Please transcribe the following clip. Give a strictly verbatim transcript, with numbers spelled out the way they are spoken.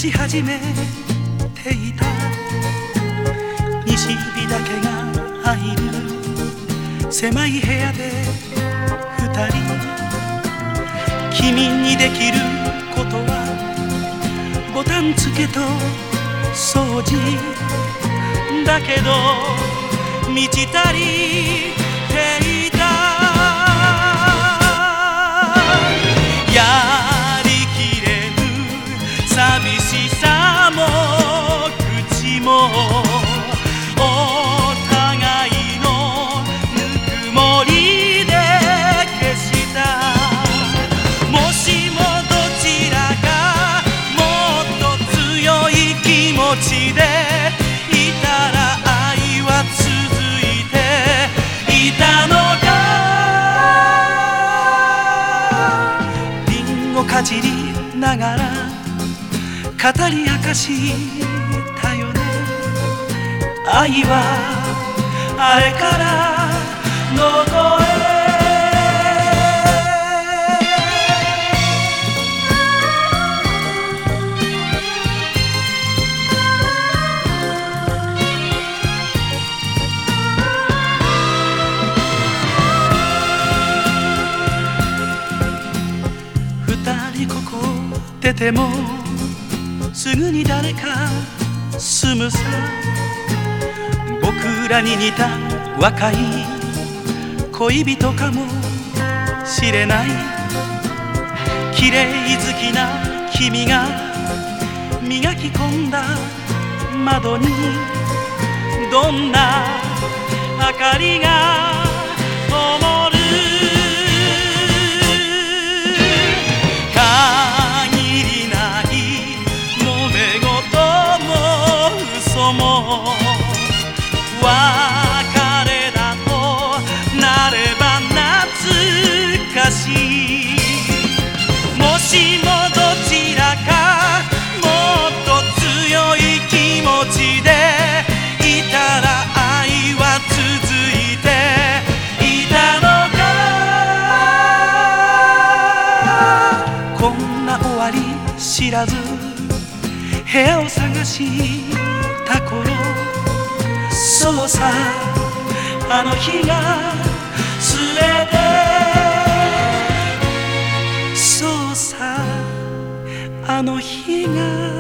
し始めていた。西日だけが入る狭い部屋で二人。君にできることはボタンつけと掃除だけど満ち足りていた。やりきれぬ寂しさも口もお互いのぬくもりで消した。もしもどちらかもっと強い気持ちでいたら愛は続いていたのか。リンゴかじりながら語り明かしたよね。愛はあれからどこへ。二人ここ出てもすぐに誰か住むさ。僕らに似た若い恋人かもしれない。綺麗好きな君が磨き込んだ窓にどんな明かりが灯る。限りない揉め事も嘘も別れだとなれば懐かしい。もしもどちらかもっと強い気持ちでいたら愛は続いていたのか。こんな終わり知らず部屋を探した頃、そうさあの日が全て。そうさあの日が